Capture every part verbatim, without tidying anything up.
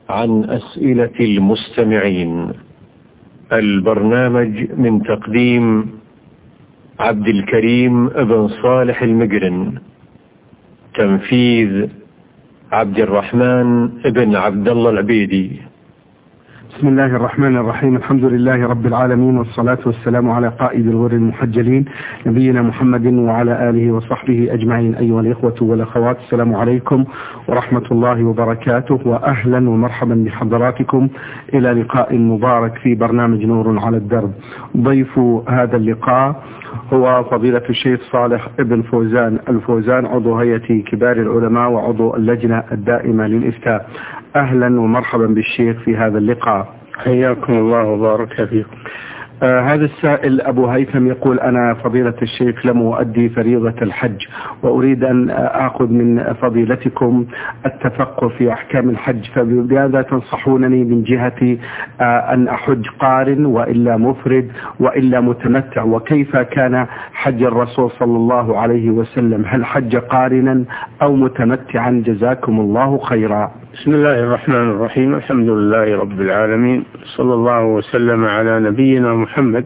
عن أسئلة المستمعين. البرنامج من تقديم عبد الكريم بن صالح المقرن، تنفيذ عبد الرحمن بن عبد الله العبيدي. بسم الله الرحمن الرحيم. الحمد لله رب العالمين، والصلاة والسلام على قائد الغر المحجلين نبينا محمد وعلى آله وصحبه أجمعين. أيها الإخوة والأخوات، السلام عليكم ورحمة الله وبركاته، وأهلا ومرحبا بحضراتكم إلى لقاء مبارك في برنامج نور على الدرب. ضيف هذا اللقاء هو فضيلة الشيخ صالح ابن فوزان الفوزان، عضو هيئة كبار العلماء وعضو اللجنة الدائمة للإفتاء. أهلا ومرحبا بالشيخ في هذا اللقاء. حياكم الله وبارك فيكم. آه هذا السائل أبو هيثم يقول: أنا فضيلة الشيخ لم أؤدي فريضة الحج، وأريد أن أخذ من فضيلتكم التفقه في أحكام الحج، فبماذا تنصحونني من جهة آه أن أحج قارن وإلا مفرد وإلا متمتع؟ وكيف كان حج الرسول صلى الله عليه وسلم؟ هل حج قارنا أو متمتعا؟ جزاكم الله خيرا. بسم الله الرحمن الرحيم. الحمد لله رب العالمين، صلى الله وسلم على نبينا محمد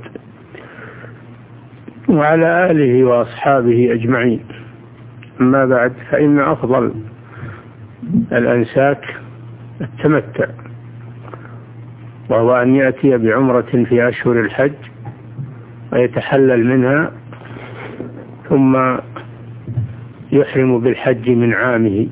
وعلى آله وأصحابه أجمعين. أما بعد، فإن أفضل الأنساك التمتع، وهو أن يأتي بعمرة في أشهر الحج ويتحلل منها، ثم يحرم بالحج من عامه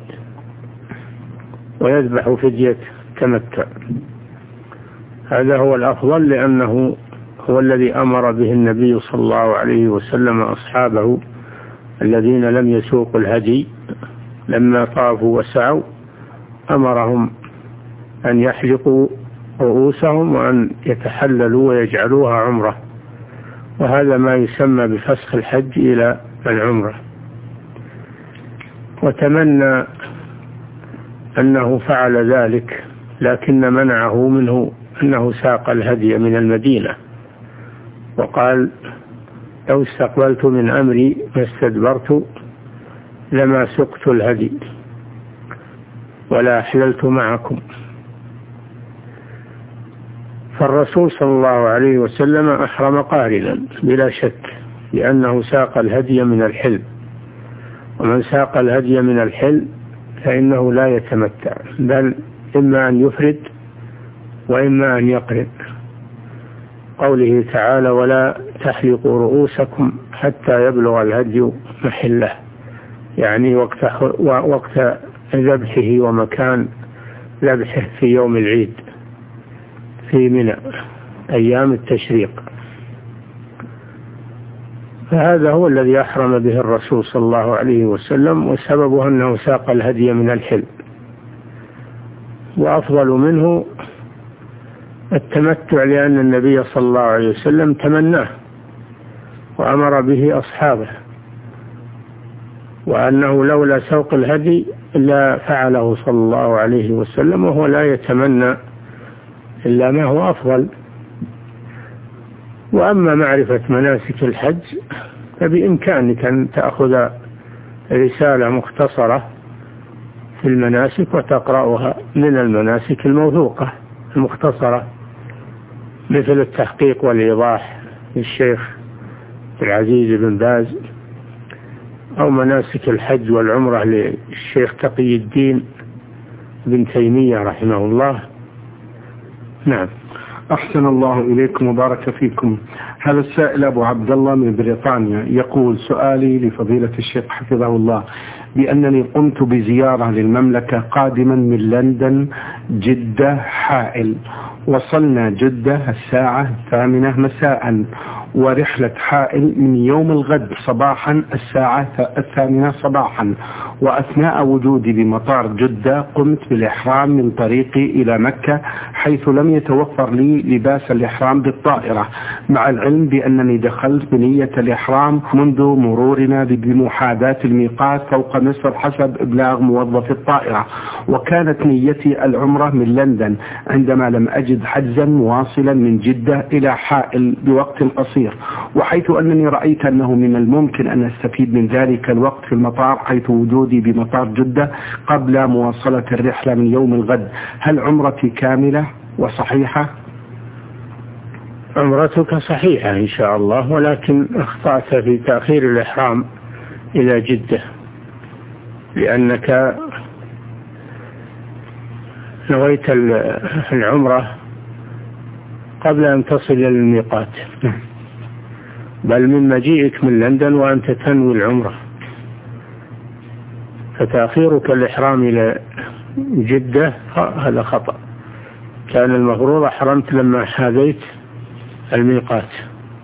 ويذبح فدية تمتع. هذا هو الأفضل، لأنه هو الذي أمر به النبي صلى الله عليه وسلم أصحابه الذين لم يسوقوا الهدي لما طافوا وسعوا، أمرهم أن يحلقوا رؤوسهم وأن يتحللوا ويجعلوها عمرة، وهذا ما يسمى بفسخ الحج إلى العمرة. وتمنى أنه فعل ذلك، لكن منعه منه أنه ساق الهدي من المدينة، وقال: لو استقبلت من أمري ما استدبرت لما سقت الهدي ولا أحللت معكم. فالرسول صلى الله عليه وسلم أحرم قارنا بلا شك، لأنه ساق الهدي من الحل، ومن ساق الهدي من الحل فإنه لا يتمتع، بل إما أن يفرد وإما أن يقرن. قوله تعالى: ولا تحلقوا رؤوسكم حتى يبلغ الهدي محله، يعني وقت وقت ذبحه ومكان ذبحه في يوم العيد في منى أيام التشريق. فهذا هو الذي أحرم به الرسول صلى الله عليه وسلم، وسببه أنه ساق الهدي من الحل. وأفضل منه التمتع، لأن النبي صلى الله عليه وسلم تمناه وأمر به أصحابه، وأنه لولا سوق الهدي لا فعله صلى الله عليه وسلم، وهو لا يتمنى إلا ما هو أفضل. وأما معرفة مناسك الحج فبإمكانك أن تأخذ رسالة مختصرة في المناسك وتقرأها من المناسك الموثوقة المختصرة، مثل التحقيق والإيضاح للشيخ العزيز بن باز، أو مناسك الحج والعمرة للشيخ تقي الدين بن تيمية رحمه الله. نعم. أحسن الله إليكم وبارك فيكم. هذا السائل أبو عبد الله من بريطانيا يقول: سؤالي لفضيلة الشيخ حفظه الله بأنني قمت بزيارة للمملكة قادما من لندن جدة حائل. وصلنا جدة الساعة الثامنة مساء، ورحلة حائل من يوم الغد صباحا الساعة الثامنة صباحا. وأثناء وجودي بمطار جدة قمت بالإحرام من طريقي إلى مكة، حيث لم يتوفر لي لباس الإحرام بالطائرة، مع العلم بأنني دخلت بنية الإحرام منذ مرورنا بمحاذاة الميقات فوق مصر حسب إبلاغ موظف الطائرة. وكانت نيتي العمرة من لندن، عندما لم أجد حجزا مواصلا من جدة إلى حائل بوقت قصير قصير، وحيث أنني رأيت أنه من الممكن أن أستفيد من ذلك الوقت في المطار حيث وجودي بمطار جدة قبل مواصلة الرحلة من يوم الغد، هل عمرتي كاملة وصحيحة؟ عمرتك صحيحة إن شاء الله، ولكن اخطأت في تأخير الإحرام إلى جدة، لأنك نويت العمرة قبل أن تصل إلى الميقات، بل من مجيئك من لندن وأنت تنوي العمرة، فتأخيرك الإحرام إلى جدة هذا خطأ. كان المفروض أحرمت لما حاذيت الميقات،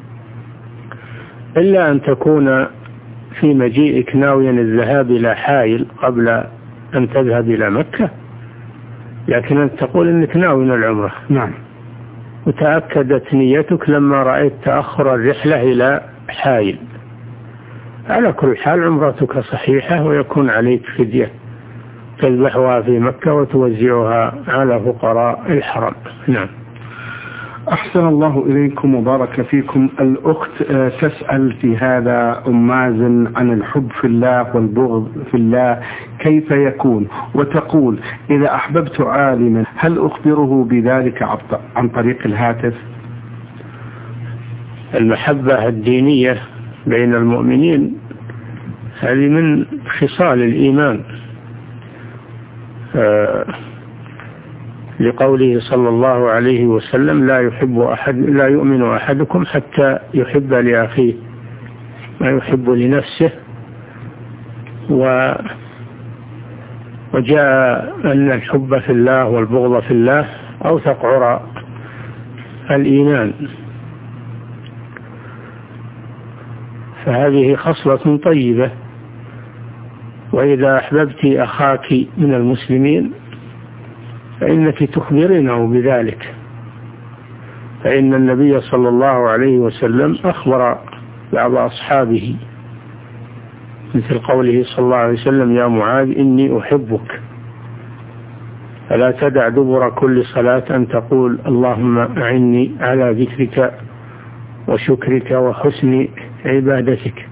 إلا أن تكون في مجيئك ناويا الذهاب إلى حائل قبل أن تذهب إلى مكة، لكن أنت تقول إنك ناوي العمرة. نعم. وتأكدت نيتك لما رأيت تأخر الرحلة إلى حائل. على كل حال عمرتك صحيحة، ويكون عليك فدية تذبحها في مكة وتوزعها على فقراء الحرم. نعم. أحسن الله إليكم وبارك فيكم. الأخت تسأل في هذا أم مازن عن الحب في الله والبغض في الله كيف يكون، وتقول إذا أحببت عالما هل أخبره بذلك عن طريق الهاتف؟ المحبة الدينية بين المؤمنين هذه من خصال الإيمان، آه لقوله صلى الله عليه وسلم لا يحب أحد لا يؤمن أحدكم حتى يحب لأخيه ما يحب لنفسه. و وجاء أن الحب في الله والبغض في الله أوثق عرى الإيمان، فهذه خصلة طيبة. وإذا أحببت أخاك من المسلمين فإنك تخبرينه بذلك، فإن النبي صلى الله عليه وسلم أخبر بعض أصحابه مثل قوله صلى الله عليه وسلم يا معاذ إني أحبك فلا تدع دبر كل صلاة أن تقول اللهم أعني على ذكرك وشكرك وحسن عبادتك،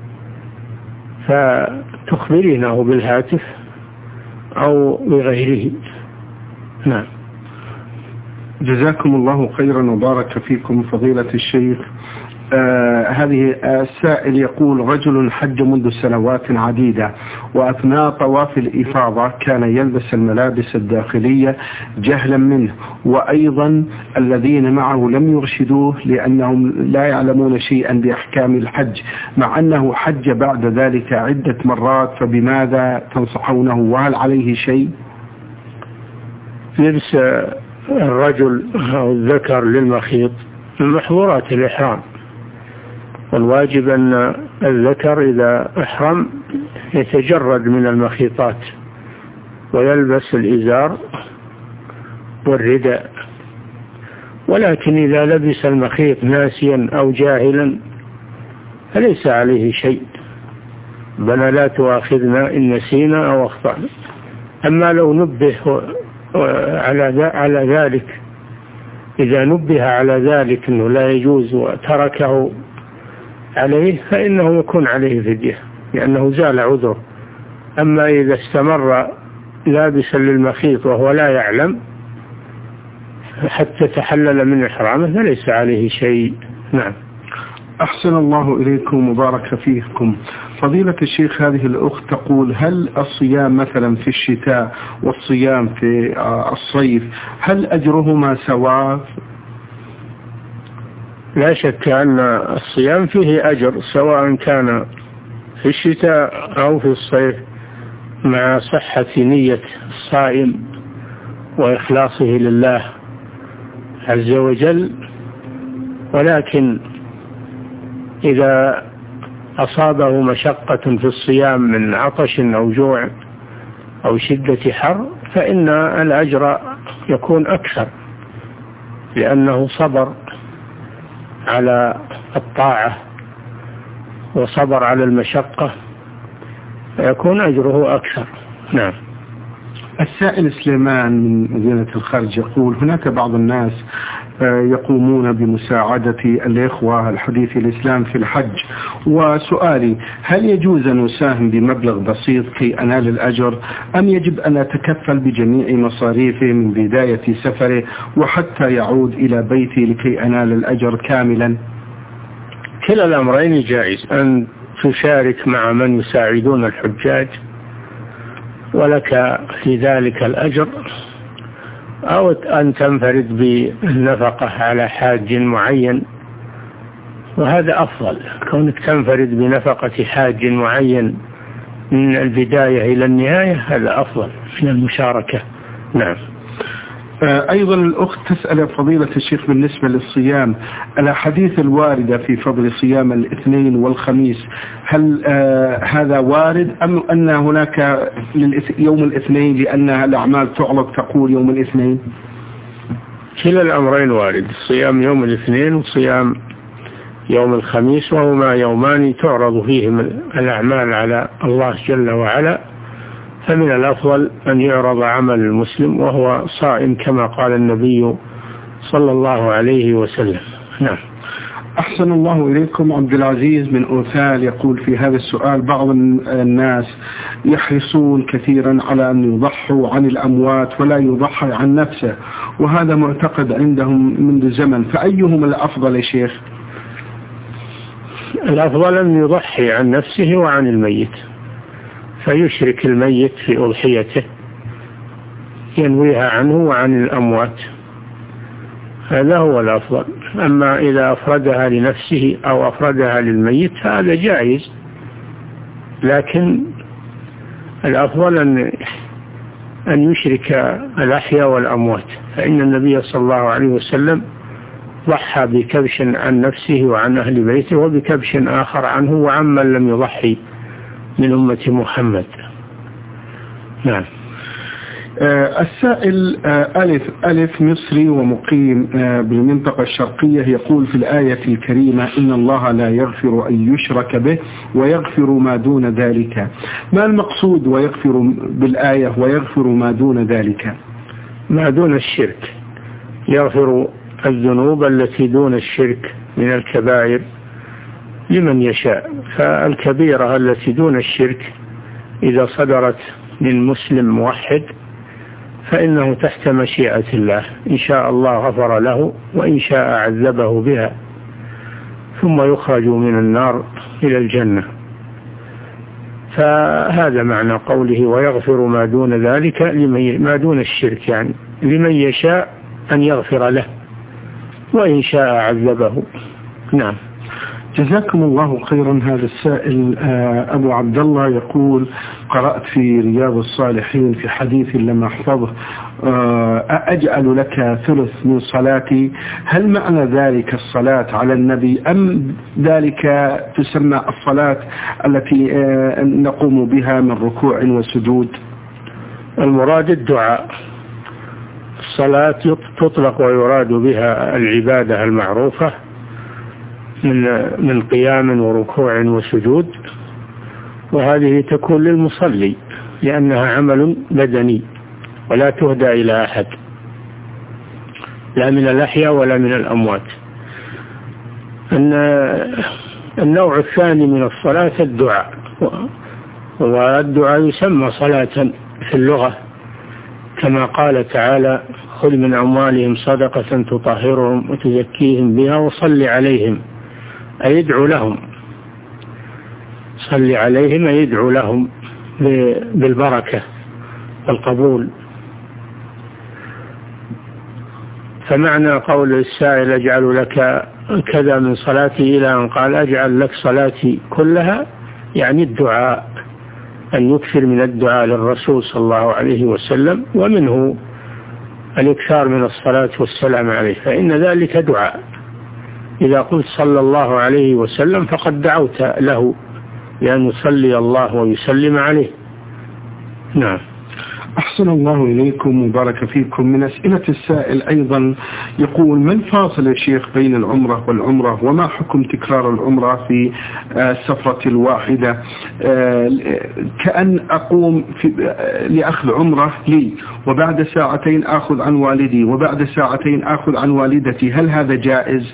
فتخبرينه بالهاتف أو بغيره. نعم. جزاكم الله خيرا وبارك فيكم فضيلة الشيخ. آه هذه السائل يقول رجل حج منذ سنوات عديدة، وأثناء طواف الإفاضة كان يلبس الملابس الداخلية جهلا منه، وأيضا الذين معه لم يرشدوه لأنهم لا يعلمون شيئا بأحكام الحج، مع أنه حج بعد ذلك عدة مرات، فبماذا تنصحونه وهل عليه شيء؟ لبس الرجل أو الذكر للمخيط من محظورات الإحرام، والواجب أن الذكر إذا أحرم يتجرد من المخيطات ويلبس الإزار والرداء، ولكن إذا لبس المخيط ناسيا أو جاهلا فليس عليه شيء، بل لا تؤاخذنا إن نسينا أو أخطأنا. أما لو نبه على ذلك، إذا نبه على ذلك أنه لا يجوز وتركه عليه فإنه يكون عليه فدية لأنه زال عذره. أما إذا استمر لابسا للمخيط وهو لا يعلم حتى تحلل من إحرامه فليس عليه شيء. نعم. أحسن الله إليكم وبارك فيكم. فضيلة الشيخ هذه الأخت تقول هل الصيام مثلا في الشتاء والصيام في الصيف هل أجرهما سواء؟ لا شك أن الصيام فيه أجر سواء كان في الشتاء أو في الصيف، مع صحة نية الصائم وإخلاصه لله عز وجل. ولكن إذا أصابه مشقة في الصيام من عطش أو جوع أو شدة حر فإن الأجر يكون أكثر، لأنه صبر على الطاعة وصبر على المشقة فيكون أجره أكثر. نعم. السائل سليمان من مدينة الخرج يقول هناك بعض الناس يقومون بمساعدة الإخوة الحديث الإسلام في الحج. وسؤالي: هل يجوز أن أساهم بمبلغ بسيط كي أنال الأجر، أم يجب أن أتكفل بجميع مصاريفه من بداية سفره وحتى يعود إلى بيتي لكي أنال الأجر كاملا؟ كلا الأمرين جائز، أن تشارك مع من يساعدون الحجاج ولك في ذلك الأجر، أو أن تنفرد بالنفقة على حاج معين، وهذا أفضل. كونك تنفرد بنفقة حاج معين من البداية إلى النهاية هذا أفضل من المشاركة. نعم. أيضا الأخت تسأل فضيلة الشيخ بالنسبة للصيام، الأحاديث الواردة في فضل صيام الاثنين والخميس، هل آه هذا وارد، أم أن هناك يوم الاثنين لأن الأعمال تعرض تقول يوم الاثنين؟ كلا الأمرين وارد، صيام يوم الاثنين وصيام يوم الخميس، وهما يومان تعرض فيهم الأعمال على الله جل وعلا، فمن الأفضل أن يعرض عمل المسلم وهو صائم كما قال النبي صلى الله عليه وسلم. نعم. أحسن الله إليكم. عبد العزيز من أوثال يقول في هذا السؤال: بعض الناس يحرصون كثيرا على أن يضحوا عن الأموات ولا يضحي عن نفسه، وهذا معتقد عندهم منذ زمن، فأيهم الأفضل يا شيخ؟ الأفضل أن يضحي عن نفسه وعن الميت، فيشرك الميت في أضحيته، ينويها عنه وعن الأموات، هذا هو الأفضل. أما إذا أفردها لنفسه أو أفردها للميت هذا جائز، لكن الأفضل أن أن يشرك الأحياء والأموات، فإن النبي صلى الله عليه وسلم ضحى بكبش عن نفسه وعن أهل بيته، وبكبش آخر عنه وعن من لم يضحي من أمة محمد. نعم. آه السائل آه ألف ألف مصري ومقيم آه بالمنطقة الشرقية يقول في الآية الكريمة: إن الله لا يغفر أن يشرك به ويغفر ما دون ذلك. ما المقصود ويغفر بالآية ويغفر ما دون ذلك؟ ما دون الشرك، يغفر الذنوب التي دون الشرك من الكبائر لمن يشاء، فالكبيرة التي دون الشرك إذا صدرت من مسلم موحد فإنه تحت مشيئة الله، إن شاء الله غفر له وإن شاء عذبه بها، ثم يخرج من النار إلى الجنة. فهذا معنى قوله ويغفر ما دون ذلك، ما دون الشرك، يعني لمن يشاء أن يغفر له وإن شاء عذبه. نعم. جزاكم الله خيرا. هذا السائل أبو عبد الله يقول: قرأت في رياض الصالحين في حديث لم أحفظه: أجعل لك ثلث من صلاتي، هل معنى ذلك الصلاة على النبي، أم ذلك تسمى الصلاة التي نقوم بها من ركوع وسجود؟ المراد الدعاء. الصلاة تطلق ويراد بها العبادة المعروفة من من قيام وركوع وسجود، وهذه تكون للمصلي لأنها عمل بدني ولا تهدى إلى أحد، لا من الأحياء ولا من الأموات. أن النوع الثاني من الصلاة الدعاء، والدعاء يسمى صلاة في اللغة، كما قال تعالى: خذ من أموالهم صدقة تطهرهم وتزكيهم بها وصل عليهم، أي يدعو لهم، صل عليهم أي يدعو لهم بالبركة والقبول. فمعنى قول السائل أجعل لك كذا من صلاتي إلى أن قال أجعل لك صلاتي كلها، يعني الدعاء، أن يكثر من الدعاء للرسول صلى الله عليه وسلم، ومنه الإكثار من الصلاة والسلام عليه، فإن ذلك دعاء. إذا قلت صلى الله عليه وسلم فقد دعوت له لأن يصلي الله ويسلم عليه. نعم. أحسن الله إليكم وبارك فيكم. من أسئلة السائل أيضا يقول: ما الفاصل يا شيخ بين العمرة والعمرة، وما حكم تكرار العمرة في السفرة الواحدة؟ كأن أقوم في لأخذ عمرة لي وبعد ساعتين أخذ عن والدي وبعد ساعتين أخذ عن والدتي، هل هذا جائز؟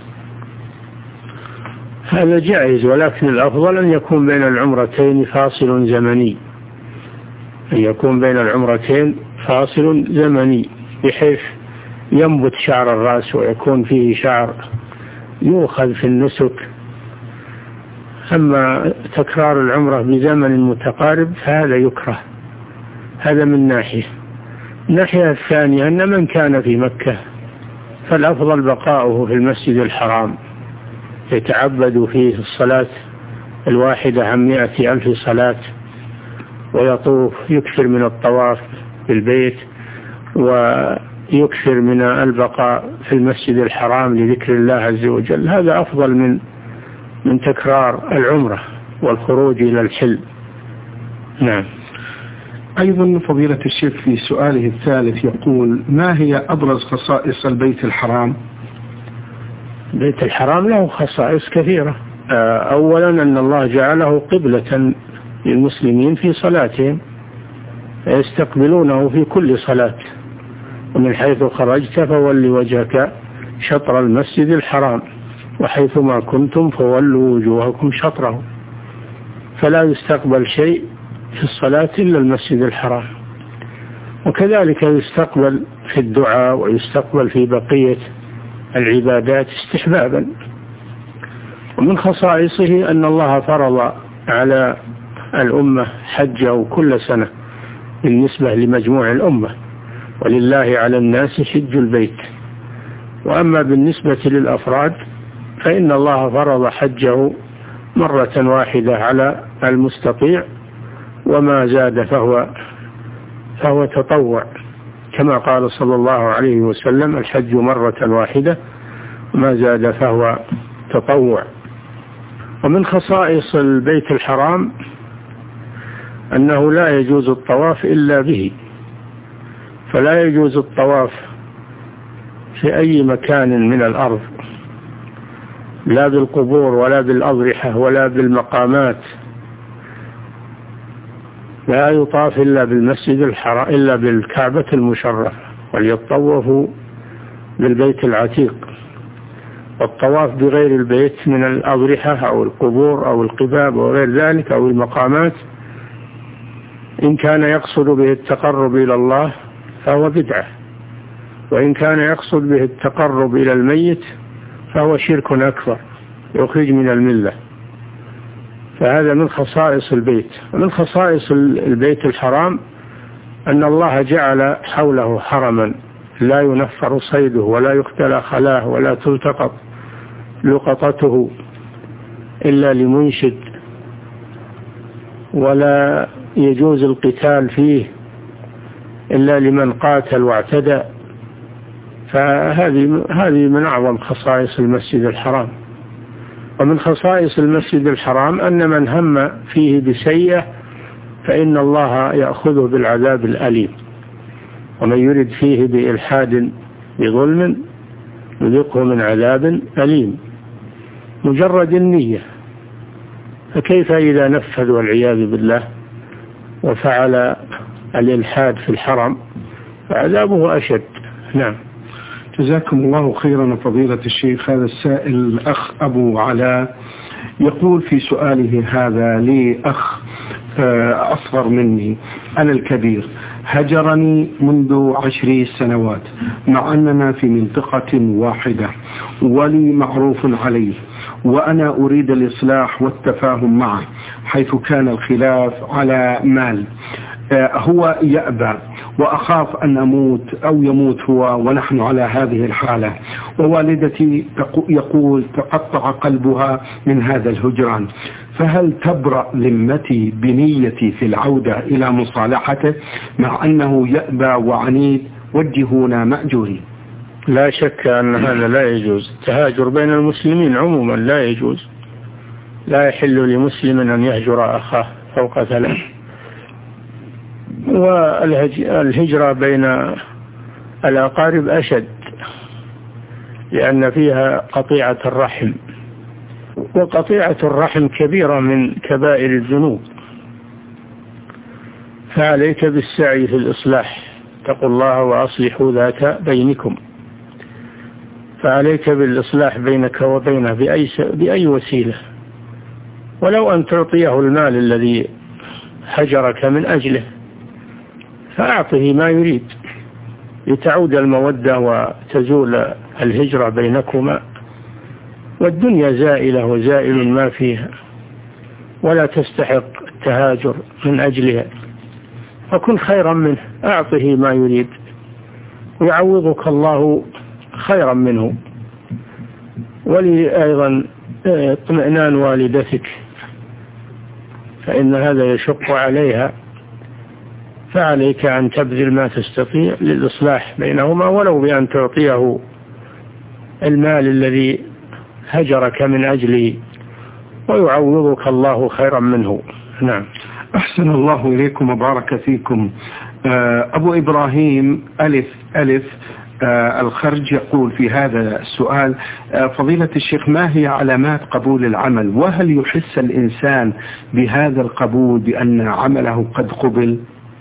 هذا جائز، ولكن الأفضل أن يكون بين العمرتين فاصل زمني، أن يكون بين العمرتين فاصل زمني بحيث ينبت شعر الرأس ويكون فيه شعر يؤخذ في النسك. أما تكرار العمرة بزمن متقارب فهذا يكره، هذا من ناحية. الناحية الثانية أن من كان في مكة فالأفضل بقاؤه في المسجد الحرام يتعبد فيه الصلاة الواحدة عن مئة ألف صلاة، ويطوف يكثر من الطواف بالبيت ويكثر من البقاء في المسجد الحرام لذكر الله عز وجل. هذا أفضل من من تكرار العمرة والخروج إلى الحل. نعم. أيضا فضيلة الشيخ في سؤاله الثالث يقول: ما هي أبرز خصائص البيت الحرام؟ البيت الحرام له خصائص كثيرة. أولا أن الله جعله قبلة للمسلمين في صلاتهم، يستقبلونه في كل صلاة، ومن حيث خرجت فول وجهك شطر المسجد الحرام وحيثما كنتم فولوا وجوهكم شطره، فلا يستقبل شيء في الصلاة إلا المسجد الحرام. وكذلك يستقبل في الدعاء ويستقبل في بقية العبادات استحبابا. ومن خصائصه أن الله فرض على الأمة حجه كل سنة بالنسبة لمجموع الأمة، ولله على الناس حج البيت. وأما بالنسبة للأفراد فإن الله فرض حجه مرة واحدة على المستطيع، وما زاد فهو فهو تطوع، كما قال صلى الله عليه وسلم: الحج مرة واحدة، وما زاد فهو تطوع. ومن خصائص البيت الحرام أنه لا يجوز الطواف إلا به، فلا يجوز الطواف في أي مكان من الأرض، لا بالقبور ولا بالأضرحة ولا بالمقامات، لا يطاف إلا بالمسجد الحرام إلا بالكعبة المشرفة، وليطوفوا بالبيت العتيق. والطواف بغير البيت من الأضرحة أو القبور أو القباب وغير ذلك أو المقامات إن كان يقصد به التقرب إلى الله فهو بدعة، وإن كان يقصد به التقرب إلى الميت فهو شرك أكبر يخرج من الملة. فهذا من خصائص البيت. ومن خصائص البيت الحرام أن الله جعل حوله حرما لا ينفر صيده ولا يختلى خلاه ولا تلتقط لقطته إلا لمنشد، ولا يجوز القتال فيه إلا لمن قاتل واعتدى. فهذه هذه من أعظم خصائص المسجد الحرام. ومن خصائص المسجد الحرام أن من هم فيه بسيئة فإن الله يأخذه بالعذاب الأليم، ومن يرد فيه بإلحاد بظلم يذقه من عذاب أليم. مجرد النية، فكيف إذا نفذ والعياذ بالله وفعل الإلحاد في الحرم فعذابه أشد. نعم. جزاكم الله خيرا فضيلة الشيخ. هذا السائل الأخ أبو علاء يقول في سؤاله هذا: لي أخ أصغر مني، أنا الكبير، هجرني منذ عشر سنوات مع أننا في منطقة واحدة ولي معروف عليه، وأنا أريد الإصلاح والتفاهم معه حيث كان الخلاف على مال. هو يأبى وأخاف أن أموت أو يموت هو ونحن على هذه الحالة، ووالدتي يقول تقطع قلبها من هذا الهجران، فهل تبرأ ذمتي بنيتي في العودة إلى مصالحته مع أنه يأبى وعنيد؟ وجهونا مأجورين. لا شك أن هذا لا يجوز. التهاجر بين المسلمين عموما لا يجوز، لا يحل لمسلم أن يهجر أخاه فوق ثلاث. والهجرة بين الأقارب أشد، لأن فيها قطيعة الرحم، وقطيعة الرحم كبيرة من كبائر الذنوب، فعليك بالسعي في الإصلاح، اتقوا الله وأصلحوا ذات بينكم، فعليك بالإصلاح بينك وبينه بأي, بأي وسيلة، ولو أن تعطيه المال الذي هجرك من أجله فأعطه ما يريد لتعود المودة وتزول الهجرة بينكما، والدنيا زائلة وزائل ما فيها، ولا تستحق التهاجر من أجلها، فكن خيرا منه، أعطه ما يريد ويعوضك الله خيرا منه. ولي أيضا اطمئنان والدتك، فإن هذا يشق عليها، فعليك أن تبذل ما تستطيع للإصلاح بينهما، ولو بأن تعطيه المال الذي هجرك من أجله، ويعوضك الله خيرا منه. نعم. أحسن الله إليكم وبارك فيكم. أبو إبراهيم ألف ألف الخرج يقول في هذا السؤال: فضيلة الشيخ، ما هي علامات قبول العمل؟ وهل يحس الإنسان بهذا القبول بأن عمله قد قبل؟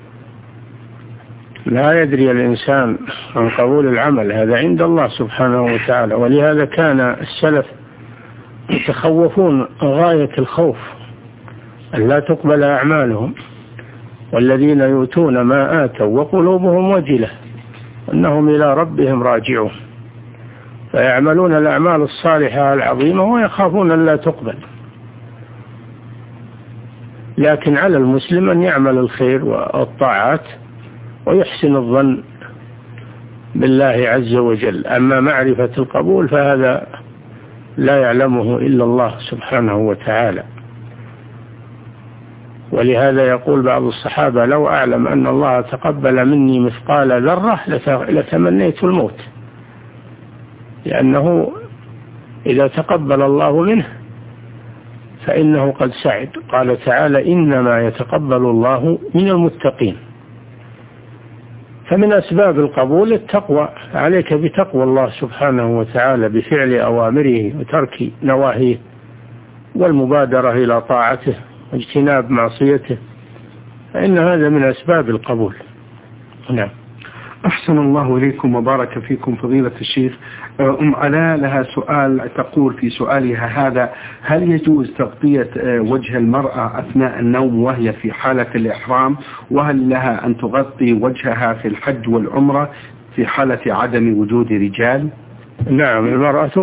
لا يدري الإنسان عن قبول العمل، هذا عند الله سبحانه وتعالى، ولهذا كان السلف يتخوفون غاية الخوف أن لا تقبل أعمالهم، والذين يؤتون ما آتوا وقلوبهم وجلة أنهم إلى ربهم راجعون، فيعملون الأعمال الصالحة العظيمة ويخافون أن لا تقبل. لكن على المسلم أن يعمل الخير والطاعات ويحسن الظن بالله عز وجل. أما معرفة القبول فهذا لا يعلمه إلا الله سبحانه وتعالى، ولهذا يقول بعض الصحابة: لو أعلم أن الله تقبل مني مثقال ذرة لتمنيت الموت، لأنه إذا تقبل الله منه فإنه قد سعد. قال تعالى: إنما يتقبل الله من المتقين. فمن أسباب القبول التقوى، عليك بتقوى الله سبحانه وتعالى بفعل أوامره وترك نواهيه، والمبادرة إلى طاعته واجتناب معصيته، فإن هذا من أسباب القبول. نعم. أحسن الله إليكم وبارك فيكم فضيلة الشيخ. أم علاء لها سؤال، تقول في سؤالها هذا: هل يجوز تغطية وجه المرأة أثناء النوم وهي في حالة الإحرام؟ وهل لها أن تغطي وجهها في الحج والعمرة في حالة عدم وجود رجال؟ نعم، المرأة